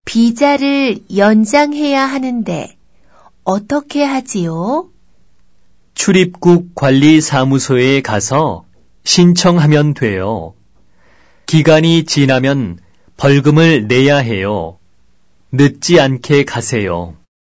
비자를 연장해야 하는데 어떻게 하지요? 출입국 관리사무소에 가서 신청하면 돼요. 기간이 지나면 벌금을 내야 해요. 늦지 않게 가세요.